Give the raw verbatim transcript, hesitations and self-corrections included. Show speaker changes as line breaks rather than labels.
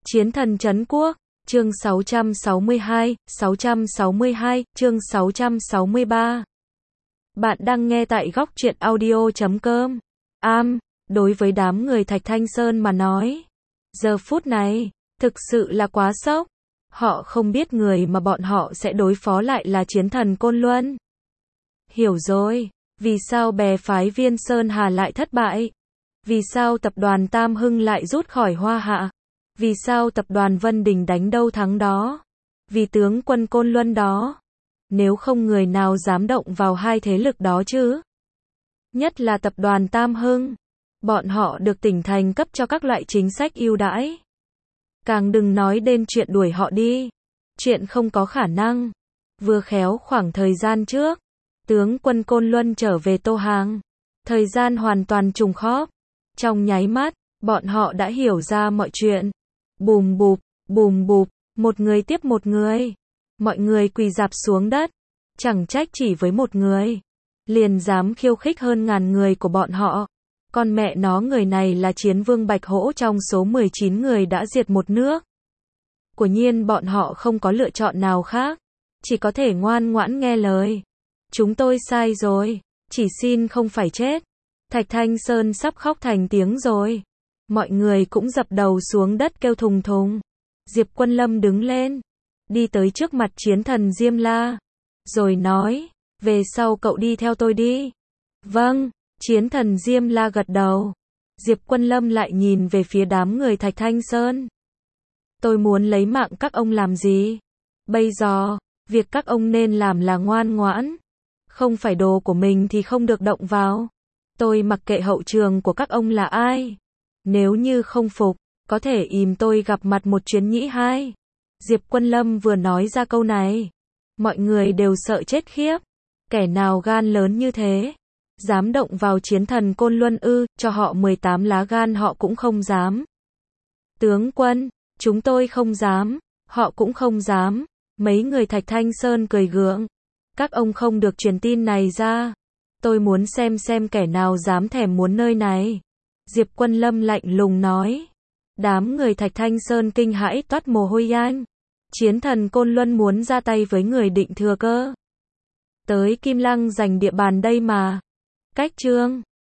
Chiến thần trấn quốc, chương sáu trăm sáu mươi hai, sáu trăm sáu mươi hai, chương sáu trăm sáu mươi ba. Bạn đang nghe tại góc truyện audio chấm com. Am, đối với đám người Thạch Thanh Sơn mà nói, giờ phút này, thực sự là quá sốc. Họ không biết người mà bọn họ sẽ đối phó lại là chiến thần Côn Luân. Hiểu rồi, vì sao bè phái Viên Sơn Hà lại thất bại? Vì sao tập đoàn Tam Hưng lại rút khỏi Hoa Hạ? Vì sao tập đoàn Vân Đình đánh đâu thắng đó? Vì tướng quân Côn Luân đó. Nếu không người nào dám động vào hai thế lực đó chứ? Nhất là tập đoàn Tam Hưng. Bọn họ được tỉnh thành cấp cho các loại chính sách ưu đãi. Càng đừng nói đến chuyện đuổi họ đi. Chuyện không có khả năng. Vừa khéo khoảng thời gian trước, tướng quân Côn Luân trở về Tô Hàng. Thời gian hoàn toàn trùng khớp. Trong nháy mắt, bọn họ đã hiểu ra mọi chuyện. Bùm bụp, bùm bụp, một người tiếp một người. Mọi người quỳ rạp xuống đất. Chẳng trách chỉ với một người, liền dám khiêu khích hơn ngàn người của bọn họ. Con mẹ nó, người này là chiến vương Bạch Hổ trong số mười chín người đã diệt một nước. Quả nhiên bọn họ không có lựa chọn nào khác. Chỉ có thể ngoan ngoãn nghe lời. Chúng tôi sai rồi. Chỉ xin không phải chết. Thạch Thanh Sơn sắp khóc thành tiếng rồi. Mọi người cũng dập đầu xuống đất kêu thùng thùng. Diệp Quân Lâm đứng lên, đi tới trước mặt chiến thần Diêm La, rồi nói, về sau cậu đi theo tôi đi. Vâng, chiến thần Diêm La gật đầu. Diệp Quân Lâm lại nhìn về phía đám người Thạch Thanh Sơn. Tôi muốn lấy mạng các ông làm gì? Bây giờ, việc các ông nên làm là ngoan ngoãn. Không phải đồ của mình thì không được động vào. Tôi mặc kệ hậu trường của các ông là ai. Nếu như không phục, có thể ìm tôi gặp mặt một chuyến nhĩ hai. Diệp Quân Lâm vừa nói ra câu này, mọi người đều sợ chết khiếp. Kẻ nào gan lớn như thế? Dám động vào chiến thần Côn Luân ư? Cho họ mười tám lá gan họ cũng không dám. Tướng quân, chúng tôi không dám, họ cũng không dám. Mấy người Thạch Thanh Sơn cười gượng. Các ông không được truyền tin này ra. Tôi muốn xem xem kẻ nào dám thèm muốn nơi này. Diệp Quân Lâm lạnh lùng nói. Đám người Thạch Thanh Sơn kinh hãi toát mồ hôi anh. Chiến thần Côn Luân muốn ra tay với người Định Thừa cơ. Tới Kim Lăng giành địa bàn đây mà. Cách chương